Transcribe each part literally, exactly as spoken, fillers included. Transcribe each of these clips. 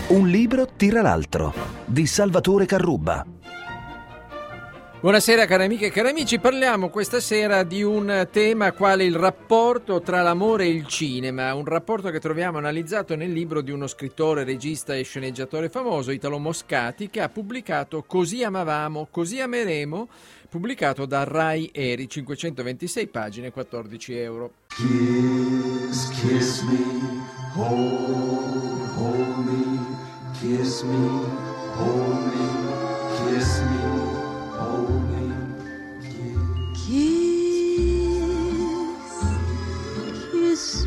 Un libro tira l'altro, di Salvatore Carrubba. Buonasera cari amiche e cari amici, parliamo questa sera di un tema quale il rapporto tra l'amore e il cinema, un rapporto che troviamo analizzato nel libro di uno scrittore, regista e sceneggiatore famoso, Italo Moscati, che ha pubblicato Così amavamo, così ameremo, pubblicato da Rai Eri, cinquecentoventisei pagine, quattordici euro. Kiss, kiss me, hold, hold me, kiss me, hold me, kiss me, hold me, kiss, kiss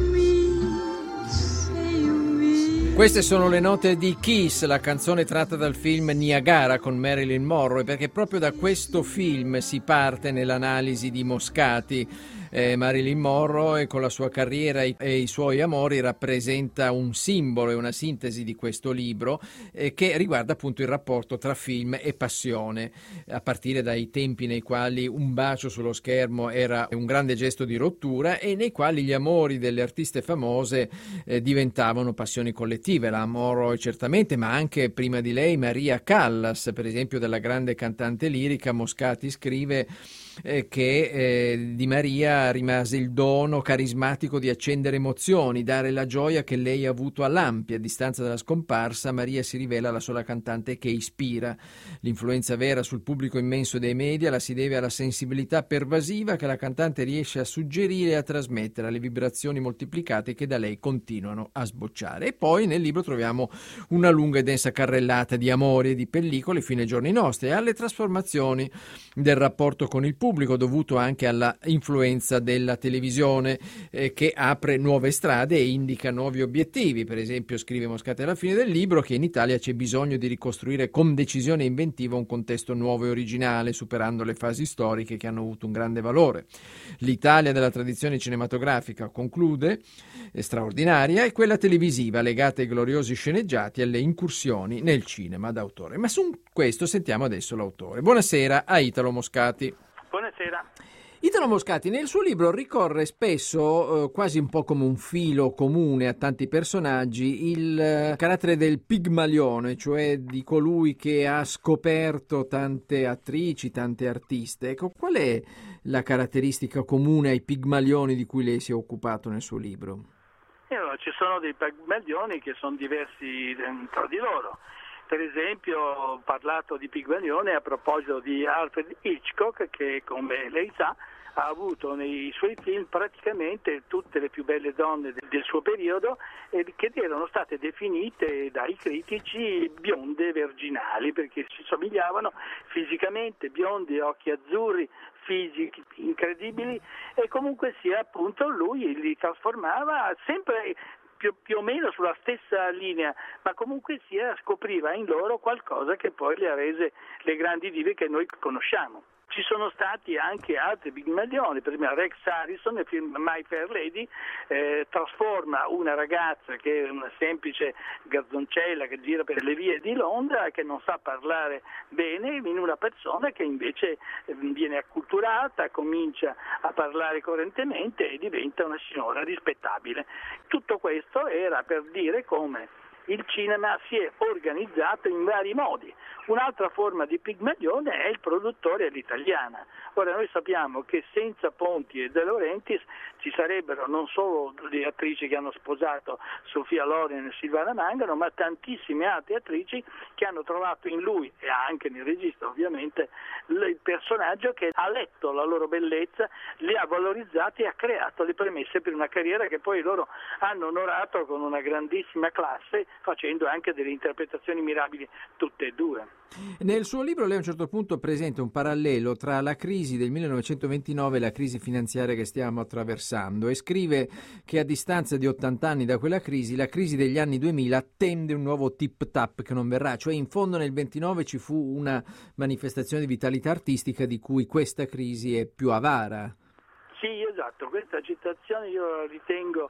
me, say you will. Queste sono le note di Kiss, la canzone tratta dal film Niagara con Marilyn Monroe, perché proprio da questo film si parte nell'analisi di Moscati. Eh, Marilyn Monroe con la sua carriera e i suoi amori rappresenta un simbolo e una sintesi di questo libro eh, che riguarda appunto il rapporto tra film e passione, a partire dai tempi nei quali un bacio sullo schermo era un grande gesto di rottura e nei quali gli amori delle artiste famose eh, diventavano passioni collettive. La Monroe certamente, ma anche prima di lei Maria Callas, per esempio, della grande cantante lirica. Moscati scrive eh, che eh, di Maria rimase il dono carismatico di accendere emozioni, dare la gioia che lei ha avuto all'ampia. A distanza dalla scomparsa, Maria si rivela la sola cantante che ispira. L'influenza vera sul pubblico immenso dei media la si deve alla sensibilità pervasiva che la cantante riesce a suggerire e a trasmettere, alle vibrazioni moltiplicate che da lei continuano a sbocciare. E poi nel libro troviamo una lunga e densa carrellata di amori e di pellicole fino ai giorni nostri e alle trasformazioni del rapporto con il pubblico, dovuto anche alla influenza della televisione eh, che apre nuove strade e indica nuovi obiettivi. Per esempio, scrive Moscati alla fine del libro che in Italia c'è bisogno di ricostruire con decisione inventiva un contesto nuovo e originale, superando le fasi storiche che hanno avuto un grande valore. L'Italia della tradizione cinematografica, conclude, è straordinaria, e quella televisiva legata ai gloriosi sceneggiati e alle incursioni nel cinema d'autore. Ma su questo sentiamo adesso l'autore. Buonasera a Italo Moscati. Buonasera. Italo Moscati nel suo libro ricorre spesso, eh, quasi un po' come un filo comune a tanti personaggi, il eh, carattere del pigmalione, cioè di colui che ha scoperto tante attrici, tante artiste. Ecco, qual è la caratteristica comune ai pigmalioni di cui lei si è occupato nel suo libro? E allora, ci sono dei pigmalioni che sono diversi tra di loro. Per esempio, ho parlato di Pigmalione a proposito di Alfred Hitchcock, che come lei sa ha avuto nei suoi film praticamente tutte le più belle donne del suo periodo e che erano state definite dai critici bionde virginali, perché si somigliavano fisicamente, bionde, occhi azzurri, fisici incredibili, e comunque sia appunto lui li trasformava sempre Più, più o meno sulla stessa linea, ma comunque sia scopriva in loro qualcosa che poi le ha rese le grandi dive che noi conosciamo. Ci sono stati anche altri pigmalioni, per esempio Rex Harrison nel film My Fair Lady eh, trasforma una ragazza che è una semplice gazzoncella che gira per le vie di Londra e che non sa parlare bene in una persona che invece eh, viene acculturata, comincia a parlare correntemente e diventa una signora rispettabile. Tutto questo era per dire come il cinema si è organizzato in vari modi. Un'altra forma di pigmalione è il produttore all'italiana. Ora noi sappiamo che senza Ponti e De Laurentiis ci sarebbero non solo le attrici che hanno sposato Sofia Loren e Silvana Mangano, ma tantissime altre attrici che hanno trovato in lui, e anche nel regista ovviamente, il personaggio che ha letto la loro bellezza, li ha valorizzati e ha creato le premesse per una carriera che poi loro hanno onorato con una grandissima classe, facendo anche delle interpretazioni mirabili tutte e due. Nel suo libro lei a un certo punto presenta un parallelo tra la crisi del millenovecentoventinove e la crisi finanziaria che stiamo attraversando e scrive che a distanza di ottanta anni da quella crisi, la crisi degli anni duemila attende un nuovo tip-tap che non verrà, cioè in fondo nel ventinove ci fu una manifestazione di vitalità artistica di cui questa crisi è più avara. Sì, esatto, questa citazione io la ritengo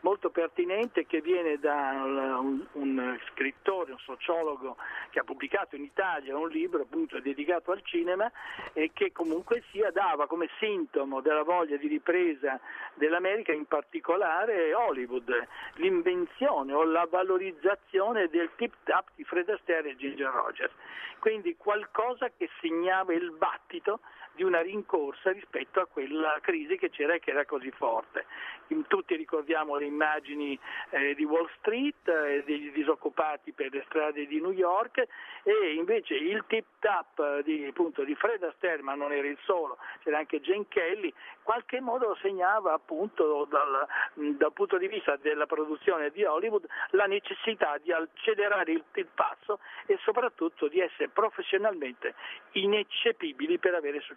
molto pertinente che viene da un, un scrittore, un sociologo che ha pubblicato in Italia un libro appunto dedicato al cinema e che comunque sia dava come sintomo della voglia di ripresa dell'America, in particolare Hollywood, l'invenzione o la valorizzazione del tip-tap di Fred Astaire e Ginger Rogers, quindi qualcosa che segnava il battito di una rincorsa rispetto a quella crisi che c'era e che era così forte. Tutti ricordiamo le immagini eh, di Wall Street, eh, dei disoccupati per le strade di New York, e invece il tip-tap di, appunto, di Fred Astaire, ma non era il solo, c'era anche Gene Kelly, in qualche modo segnava appunto dal, dal punto di vista della produzione di Hollywood la necessità di accelerare il, il passo e soprattutto di essere professionalmente ineccepibili per avere successo.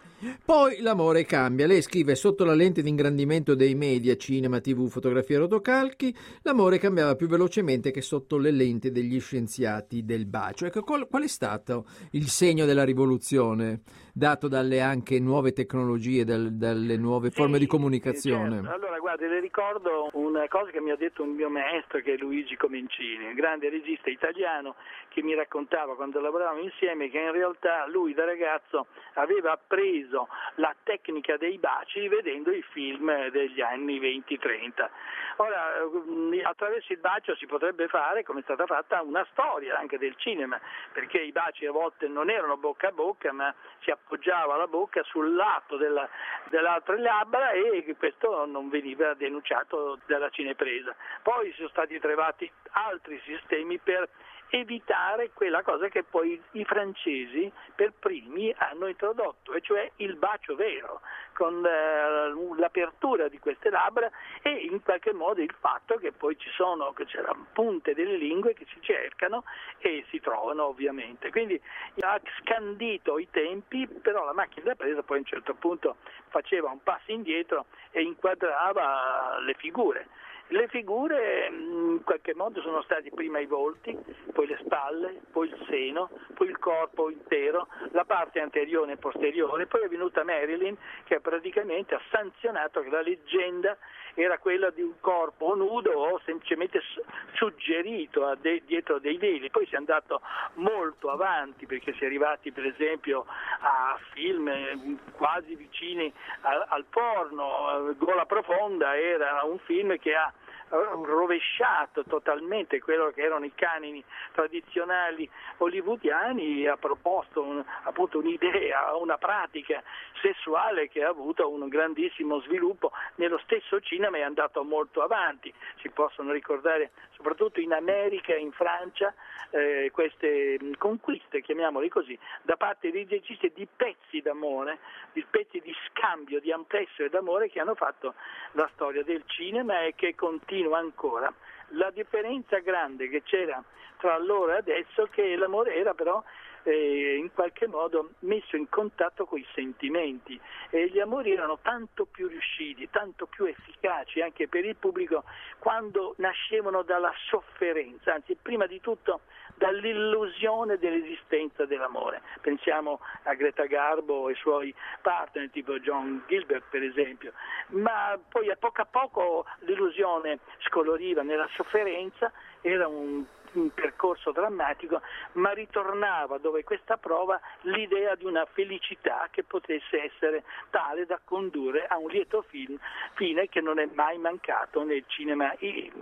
Poi l'amore cambia. Lei scrive: sotto la lente di ingrandimento dei media, cinema, tv, fotografia e rotocalchi, l'amore cambiava più velocemente che sotto le lenti degli scienziati del bacio. Ecco, qual, qual è stato il segno della rivoluzione dato dalle anche nuove tecnologie, dal, dalle nuove sì, forme di comunicazione? Certo. Allora, guardi, le ricordo una cosa che mi ha detto un mio maestro, che è Luigi Comencini, un grande regista italiano, che mi raccontava quando lavoravamo insieme che in realtà lui da ragazzo aveva appreso la tecnica dei baci vedendo i film degli anni venti trenta. Ora, attraverso il bacio si potrebbe fare, come è stata fatta, una storia anche del cinema, perché i baci a volte non erano bocca a bocca, ma si appoggiava la bocca sul lato della, dell'altra labbra e questo non veniva denunciato dalla cinepresa. Poi si sono stati trovati altri sistemi per evitare quella cosa che poi i francesi per primi hanno introdotto, e cioè il bacio vero, con eh, l'apertura di queste labbra e in qualche modo il fatto che poi ci sono, che c'erano punte delle lingue che si cercano e si trovano ovviamente. Quindi ha scandito i tempi, però la macchina da presa poi a un certo punto faceva un passo indietro e inquadrava le figure. Le figure in qualche modo sono stati prima i volti, poi le spalle, poi il seno, poi il corpo intero, la parte anteriore e posteriore, poi è venuta Marilyn che praticamente ha sanzionato che la leggenda era quella di un corpo nudo o semplicemente suggerito a de- dietro dei veli. Poi si è andato molto avanti perché si è arrivati per esempio a film quasi vicini al, al porno. Gola Profonda era un film che ha rovesciato totalmente quello che erano i canoni tradizionali hollywoodiani, ha proposto un, appunto un'idea, una pratica sessuale che ha avuto un grandissimo sviluppo nello stesso cinema, è andato molto avanti. Si possono ricordare soprattutto in America e in Francia eh, queste conquiste, chiamiamole così, da parte dei registi di pezzi d'amore, di pezzi di scambio, di amplesso e d'amore che hanno fatto la storia del cinema e che continua ancora. La differenza grande che c'era tra allora e adesso è che l'amore era però eh, in qualche modo messo in contatto con i sentimenti e gli amori erano tanto più riusciti, tanto più efficaci anche per il pubblico quando nascevano dalla sofferenza, anzi prima di tutto dall'illusione dell'esistenza dell'amore. Pensiamo a Greta Garbo e i suoi partner tipo John Gilbert per esempio, ma poi a poco a poco l'illusione scoloriva nella sofferenza, era un un percorso drammatico, ma ritornava dove questa prova l'idea di una felicità che potesse essere tale da condurre a un lieto film, fine che non è mai mancato nel cinema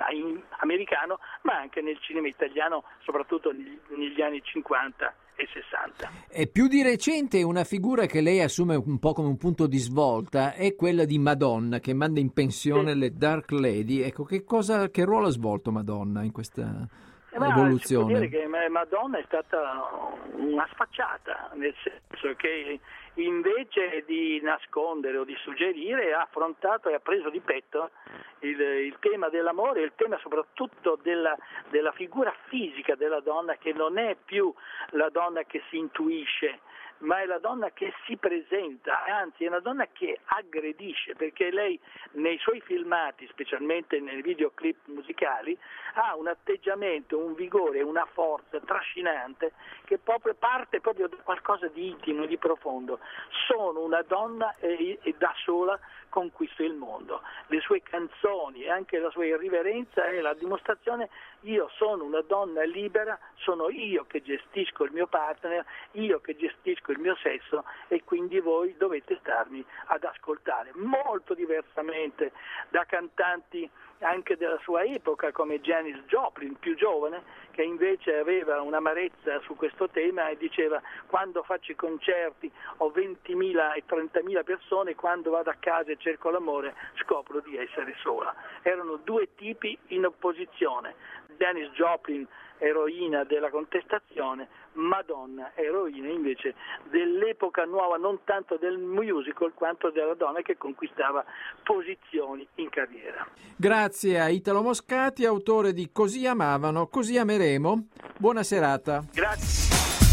americano, ma anche nel cinema italiano, soprattutto negli anni cinquanta e sessanta. E più di recente una figura che lei assume un po' come un punto di svolta è quella di Madonna, che manda in pensione sì. le Dark Lady. Ecco, che cosa, che ruolo ha svolto Madonna in questa evoluzione? Si può dire che Madonna è stata una sfacciata, nel senso che invece di nascondere o di suggerire ha affrontato e ha preso di petto il, il tema dell'amore, il tema soprattutto della, della figura fisica della donna, che non è più la donna che si intuisce ma è la donna che si presenta, anzi è una donna che aggredisce, perché lei nei suoi filmati, specialmente nei videoclip musicali, ha un atteggiamento, un vigore, una forza trascinante che proprio parte proprio da qualcosa di intimo, di profondo. Sono una donna e, e da sola conquisto il mondo. Le sue canzoni e anche la sua irriverenza è la dimostrazione: io sono una donna libera, sono io che gestisco il mio partner, io che gestisco il mio sesso, e quindi voi dovete starmi ad ascoltare. Molto diversamente da cantanti anche della sua epoca come Janis Joplin, più giovane, che invece aveva un'amarezza su questo tema e diceva: quando faccio i concerti ho ventimila e trentamila persone, quando vado a casa e cerco l'amore scopro di essere sola. Erano due tipi in opposizione: Janis Joplin, eroina della contestazione, Madonna, eroina invece dell'epoca nuova, non tanto del musical quanto della donna che conquistava posizioni in carriera. Grazie a Italo Moscati, autore di Così amavano, così ameremo. Buona serata. Grazie.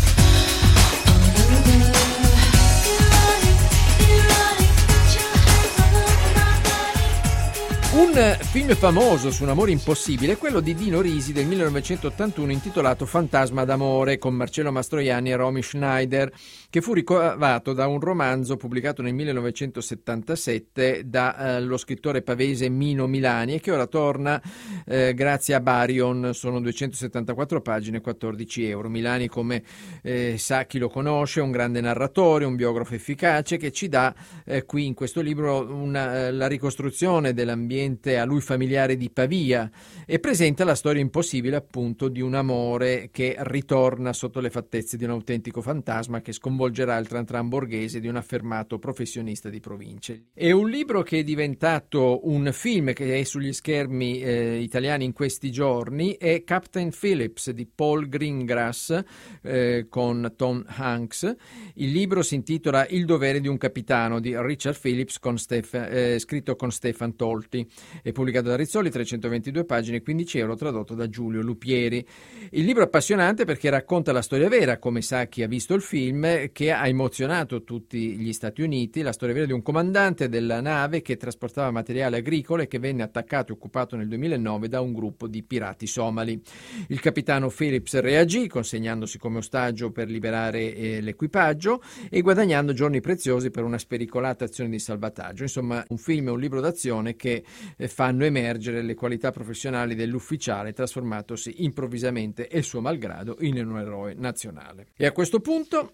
Un film famoso su un amore impossibile è quello di Dino Risi del millenovecentottantuno intitolato Fantasma d'amore, con Marcello Mastroianni e Romy Schneider, che fu ricavato da un romanzo pubblicato nel millenovecentosettantasette dallo eh, scrittore pavese Mino Milani e che ora torna eh, grazie a Barion. Sono duecentosettantaquattro pagine, quattordici euro. Milani, come eh, sa chi lo conosce, è un grande narratore, un biografo efficace che ci dà eh, qui in questo libro una, eh, la ricostruzione dell'ambiente a lui familiare di Pavia e presenta la storia impossibile appunto di un amore che ritorna sotto le fattezze di un autentico fantasma che sconvolgerà il tran tran borghese di un affermato professionista di province. È un libro che è diventato un film che è sugli schermi eh, italiani in questi giorni, è Captain Phillips di Paul Greengrass eh, con Tom Hanks. Il libro si intitola Il dovere di un capitano di Richard Phillips con Steph- eh, scritto con Stefan Tolti. È pubblicato da Rizzoli, trecentoventidue pagine, quindici euro, tradotto da Giulio Lupieri. Il libro è appassionante perché racconta la storia vera, come sa chi ha visto il film, che ha emozionato tutti gli Stati Uniti, la storia vera di un comandante della nave che trasportava materiale agricolo e che venne attaccato e occupato nel duemilanove da un gruppo di pirati somali. Il capitano Phillips reagì consegnandosi come ostaggio per liberare eh, l'equipaggio e guadagnando giorni preziosi per una spericolata azione di salvataggio. Insomma, un film e un libro d'azione che fanno emergere le qualità professionali dell'ufficiale trasformatosi improvvisamente e suo malgrado in un eroe nazionale. E a questo punto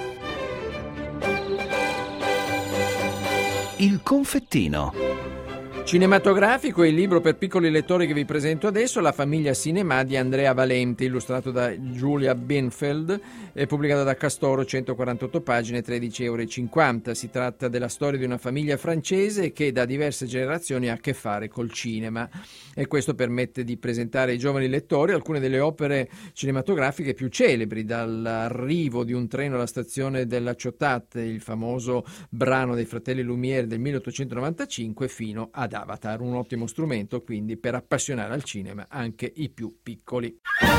Il confettino. Cinematografico è il libro per piccoli lettori che vi presento adesso, La famiglia Cinema di Andrea Valente, illustrato da Giulia Binfeld e pubblicato da Castoro, centoquarantotto pagine, tredici euro e cinquanta. Si tratta della storia di una famiglia francese che da diverse generazioni ha a che fare col cinema e questo permette di presentare ai giovani lettori alcune delle opere cinematografiche più celebri, dall'arrivo di un treno alla stazione della Ciotat, il famoso brano dei fratelli Lumière del milleottocentonovantacinque, fino ad Avatar, un ottimo strumento quindi per appassionare al cinema anche i più piccoli.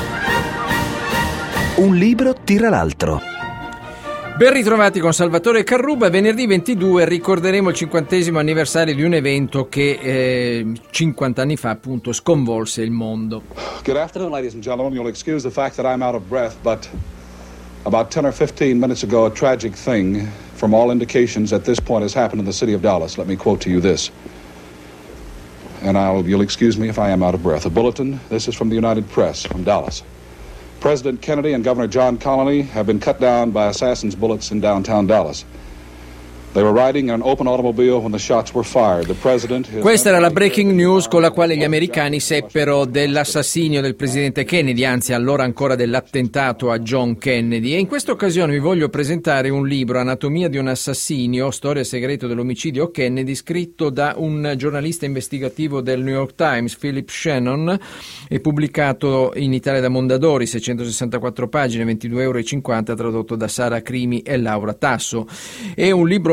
Un libro tira l'altro. Ben ritrovati con Salvatore Carruba. Venerdì ventidue ricorderemo il cinquantesimo anniversario di un evento che eh, cinquanta anni fa appunto sconvolse il mondo. Good afternoon, ladies and gentlemen. You'll excuse the fact that I'm out of breath, but about ten or fifteen minutes ago a tragic thing, from all indications at this point, has happened in the city of Dallas. Let me quote to you this. And I'll, you'll excuse me if I am out of breath. A bulletin, this is from the United Press, from Dallas. President Kennedy and Governor John Connally have been cut down by assassins' bullets in downtown Dallas. They were riding in an open automobile when the shots were fired. The president is... Questa era la breaking news con la quale gli americani seppero dell'assassinio del presidente Kennedy, anzi allora ancora dell'attentato a John Kennedy. E in questa occasione vi voglio presentare un libro, Anatomia di un assassinio, storia e segreto dell'omicidio Kennedy, scritto da un giornalista investigativo del New York Times, Philip Shannon, e pubblicato in Italia da Mondadori, seicentosessantaquattro pagine, ventidue euro e cinquanta, tradotto da Sara Crimi e Laura Tasso. È un libro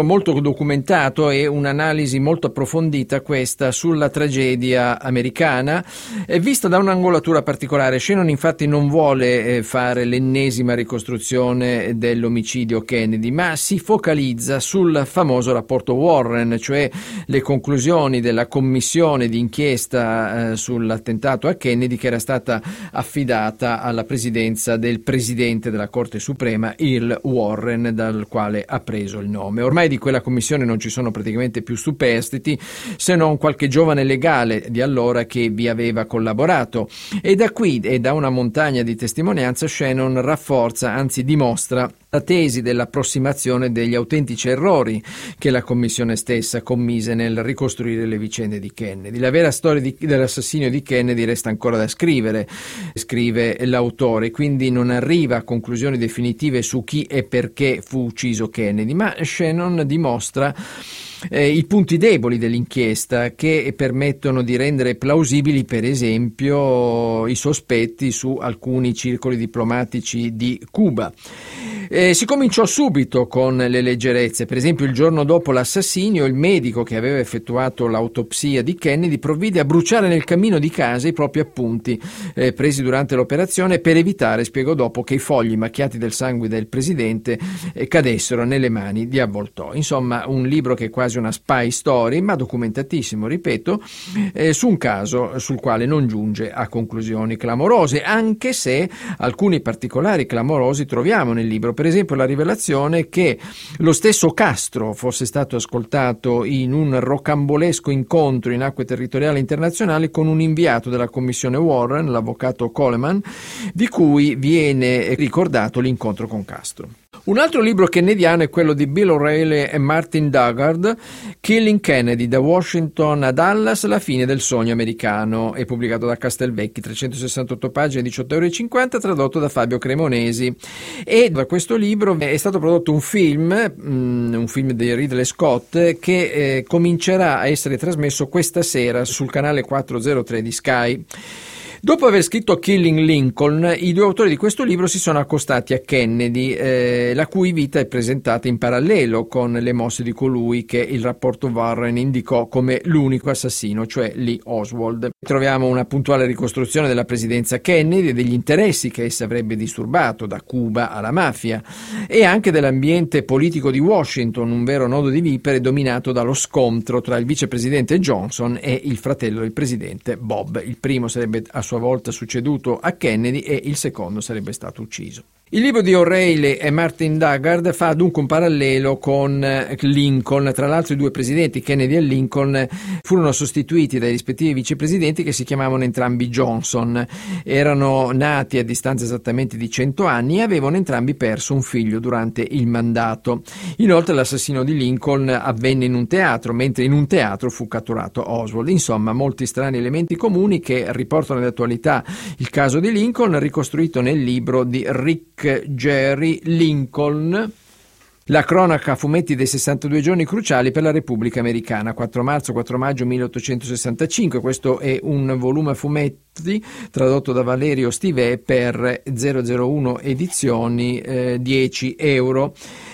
molto documentato e un'analisi molto approfondita questa sulla tragedia americana, eh, vista da un'angolatura particolare. Shannon infatti non vuole eh, fare l'ennesima ricostruzione dell'omicidio Kennedy, ma si focalizza sul famoso rapporto Warren, cioè le conclusioni della commissione di inchiesta eh, sull'attentato a Kennedy, che era stata affidata alla presidenza del presidente della Corte Suprema, Earl Warren, dal quale ha preso il nome. Ormai di quella commissione non ci sono praticamente più superstiti, se non qualche giovane legale di allora che vi aveva collaborato, e da qui e da una montagna di testimonianza Shannon rafforza, anzi dimostra, la tesi dell'approssimazione degli autentici errori che la commissione stessa commise nel ricostruire le vicende di Kennedy. La vera storia di, dell'assassinio di Kennedy resta ancora da scrivere, scrive l'autore, quindi non arriva a conclusioni definitive su chi e perché fu ucciso Kennedy, ma Shannon dimostra Eh, i punti deboli dell'inchiesta che permettono di rendere plausibili, per esempio, i sospetti su alcuni circoli diplomatici di Cuba. Eh, si cominciò subito con le leggerezze. Per esempio, il giorno dopo l'assassinio, il medico che aveva effettuato l'autopsia di Kennedy provvide a bruciare nel camino di casa i propri appunti eh, presi durante l'operazione, per evitare, spiegò dopo, che i fogli macchiati del sangue del presidente eh, cadessero nelle mani di avvoltoi. Insomma, un libro che è quasi una spy story, ma documentatissimo, ripeto, eh, su un caso sul quale non giunge a conclusioni clamorose, anche se alcuni particolari clamorosi troviamo nel libro. Per esempio la rivelazione che lo stesso Castro fosse stato ascoltato in un rocambolesco incontro in acque territoriali internazionali con un inviato della commissione Warren, l'avvocato Coleman, di cui viene ricordato l'incontro con Castro. Un altro libro kennediano è quello di Bill O'Reilly e Martin Dugard, Killing Kennedy, da Washington a Dallas, la fine del sogno americano, è pubblicato da Castelvecchi, trecentosessantotto pagine, diciotto euro e cinquanta, tradotto da Fabio Cremonesi. E da questo libro è stato prodotto un film, un film di Ridley Scott, che eh, comincerà a essere trasmesso questa sera sul canale quattrocentotre di Sky. Dopo aver scritto Killing Lincoln, i due autori di questo libro si sono accostati a Kennedy, eh, la cui vita è presentata in parallelo con le mosse di colui che il rapporto Warren indicò come l'unico assassino, cioè Lee Oswald. Troviamo una puntuale ricostruzione della presidenza Kennedy e degli interessi che essa avrebbe disturbato, da Cuba alla mafia, e anche dell'ambiente politico di Washington, un vero nodo di vipere dominato dallo scontro tra il vicepresidente Johnson e il fratello del presidente Bob. Il primo sarebbe a sua volta succeduto a Kennedy e il secondo sarebbe stato ucciso. Il libro di O'Reilly e Martin Dugard fa dunque un parallelo con Lincoln. Tra l'altro i due presidenti, Kennedy e Lincoln, furono sostituiti dai rispettivi vicepresidenti che si chiamavano entrambi Johnson. Erano nati a distanza esattamente di cento anni e avevano entrambi perso un figlio durante il mandato. Inoltre l'assassinio di Lincoln avvenne in un teatro, mentre in un teatro fu catturato Oswald. Insomma, molti strani elementi comuni che riportano d'attualità il caso di Lincoln, ricostruito nel libro di Rick Jerry Lincoln, la cronaca a fumetti dei sessantadue giorni cruciali per la Repubblica Americana, quattro marzo quattro maggio milleottocentosessantacinque. Questo è un volume a fumetti tradotto da Valerio Stivet per zero zero uno edizioni, eh, dieci euro.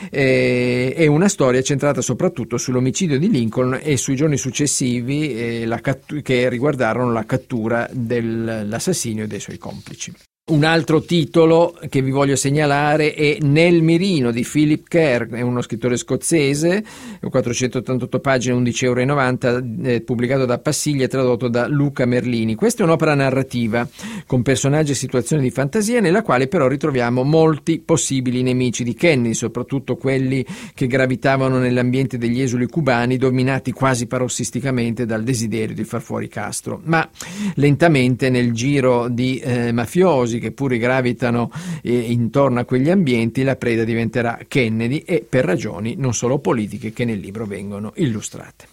Eh, è una storia centrata soprattutto sull'omicidio di Lincoln e sui giorni successivi eh, la cattu- che riguardarono la cattura dell'assassinio e dei suoi complici. Un altro titolo che vi voglio segnalare è Nel mirino di Philip Kerr, è uno scrittore scozzese, quattrocentottantotto pagine, undici euro e novanta, eh, pubblicato da Passiglia e tradotto da Luca Merlini. Questa è un'opera narrativa con personaggi e situazioni di fantasia, nella quale però ritroviamo molti possibili nemici di Kennedy, soprattutto quelli che gravitavano nell'ambiente degli esuli cubani, dominati quasi parossisticamente dal desiderio di far fuori Castro. Ma lentamente nel giro di eh, mafiosi che pure gravitano eh, intorno a quegli ambienti, la preda diventerà Kennedy, e per ragioni non solo politiche che nel libro vengono illustrate.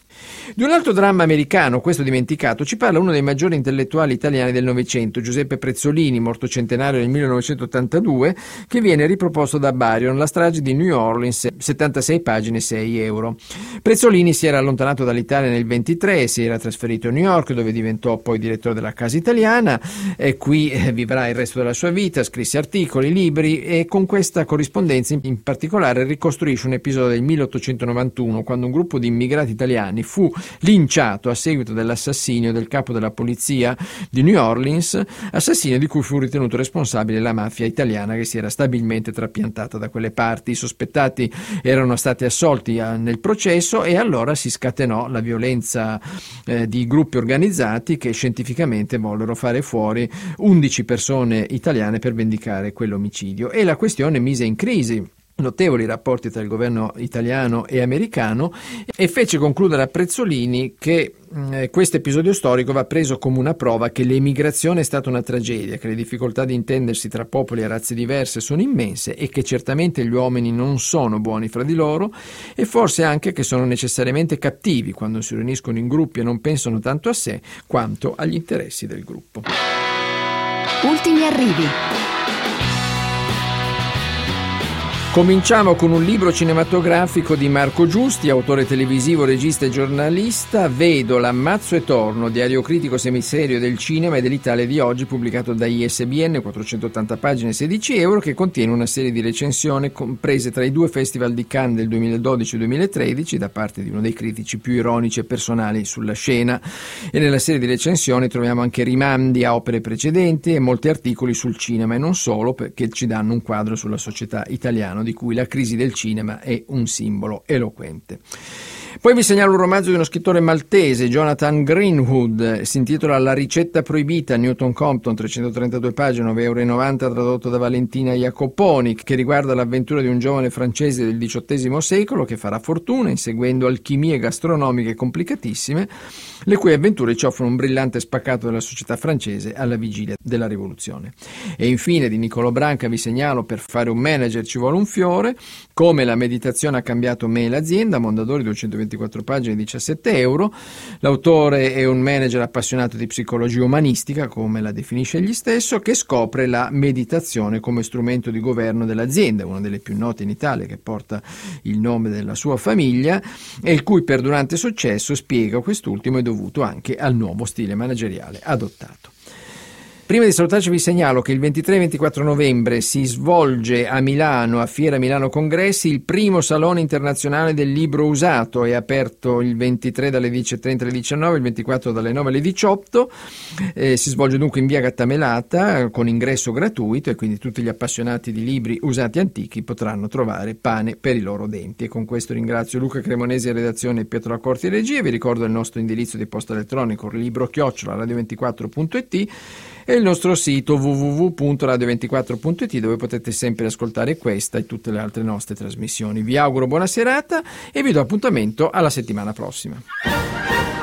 Di un altro dramma americano, questo dimenticato, ci parla uno dei maggiori intellettuali italiani del Novecento, Giuseppe Prezzolini, morto centenario nel millenovecentottantadue, che viene riproposto da Barion, La strage di New Orleans, settantasei pagine, sei euro. Prezzolini si era allontanato dall'Italia nel ventitré, si era trasferito a New York, dove diventò poi direttore della Casa Italiana, e qui vivrà il resto della sua vita, scrisse articoli, libri, e con questa corrispondenza in particolare ricostruisce un episodio del milleottocentonovantuno, quando un gruppo di immigrati italiani fu linciato a seguito dell'assassinio del capo della polizia di New Orleans, assassinio di cui fu ritenuto responsabile la mafia italiana che si era stabilmente trapiantata da quelle parti. I sospettati erano stati assolti nel processo e allora si scatenò la violenza eh, di gruppi organizzati che scientificamente vollero fare fuori undici persone italiane per vendicare quell'omicidio, e la questione mise in crisi notevoli rapporti tra il governo italiano e americano e fece concludere a Prezzolini che eh, questo episodio storico va preso come una prova che l'emigrazione è stata una tragedia, che le difficoltà di intendersi tra popoli e razze diverse sono immense e che certamente gli uomini non sono buoni fra di loro, e forse anche che sono necessariamente cattivi quando si riuniscono in gruppi e non pensano tanto a sé quanto agli interessi del gruppo. Ultimi arrivi. Cominciamo con un libro cinematografico di Marco Giusti, autore televisivo, regista e giornalista. Vedo, l'ammazzo e torno, diario critico semiserio del cinema e dell'Italia di oggi, pubblicato da I S B N, quattrocentottanta pagine, sedici euro, che contiene una serie di recensioni comprese tra i due festival di Cannes del duemiladodici e duemilatredici da parte di uno dei critici più ironici e personali sulla scena, e nella serie di recensioni troviamo anche rimandi a opere precedenti e molti articoli sul cinema e non solo, perché ci danno un quadro sulla società italiana, di cui la crisi del cinema è un simbolo eloquente. Poi vi segnalo un romanzo di uno scrittore maltese, Jonathan Greenwood, si intitola La ricetta proibita, Newton Compton, trecentotrentadue pagine, nove euro e novanta, tradotto da Valentina Jacoponi, che riguarda l'avventura di un giovane francese del diciottesimo secolo che farà fortuna inseguendo alchimie gastronomiche complicatissime, le cui avventure ci offrono un brillante spaccato della società francese alla vigilia della rivoluzione. E infine di Niccolò Branca vi segnalo Per fare un manager ci vuole un fiore, come la meditazione ha cambiato me e l'azienda, Mondadori, duecentoventiquattro pagine, diciassette euro. L'autore è un manager appassionato di psicologia umanistica, come la definisce egli stesso, che scopre la meditazione come strumento di governo dell'azienda, una delle più note in Italia, che porta il nome della sua famiglia, e il cui perdurante successo, spiega quest'ultimo, è dovuto anche al nuovo stile manageriale adottato. Prima di salutarci vi segnalo che il ventitré e ventiquattro novembre si svolge a Milano, a Fiera Milano Congressi, il primo Salone Internazionale del Libro Usato. È aperto il ventitré dalle dieci e trenta alle diciannove, il ventiquattro dalle nove alle diciotto. Eh, si svolge dunque in via Gattamelata con ingresso gratuito, e quindi tutti gli appassionati di libri usati antichi potranno trovare pane per i loro denti. E con questo ringrazio Luca Cremonesi in redazione e Pietro Accorti in regia. Vi ricordo il nostro indirizzo di posta elettronico libro chiocciola radio ventiquattro punto it e il nostro sito w w w punto radio ventiquattro punto it, dove potete sempre ascoltare questa e tutte le altre nostre trasmissioni. Vi auguro buona serata e vi do appuntamento alla settimana prossima.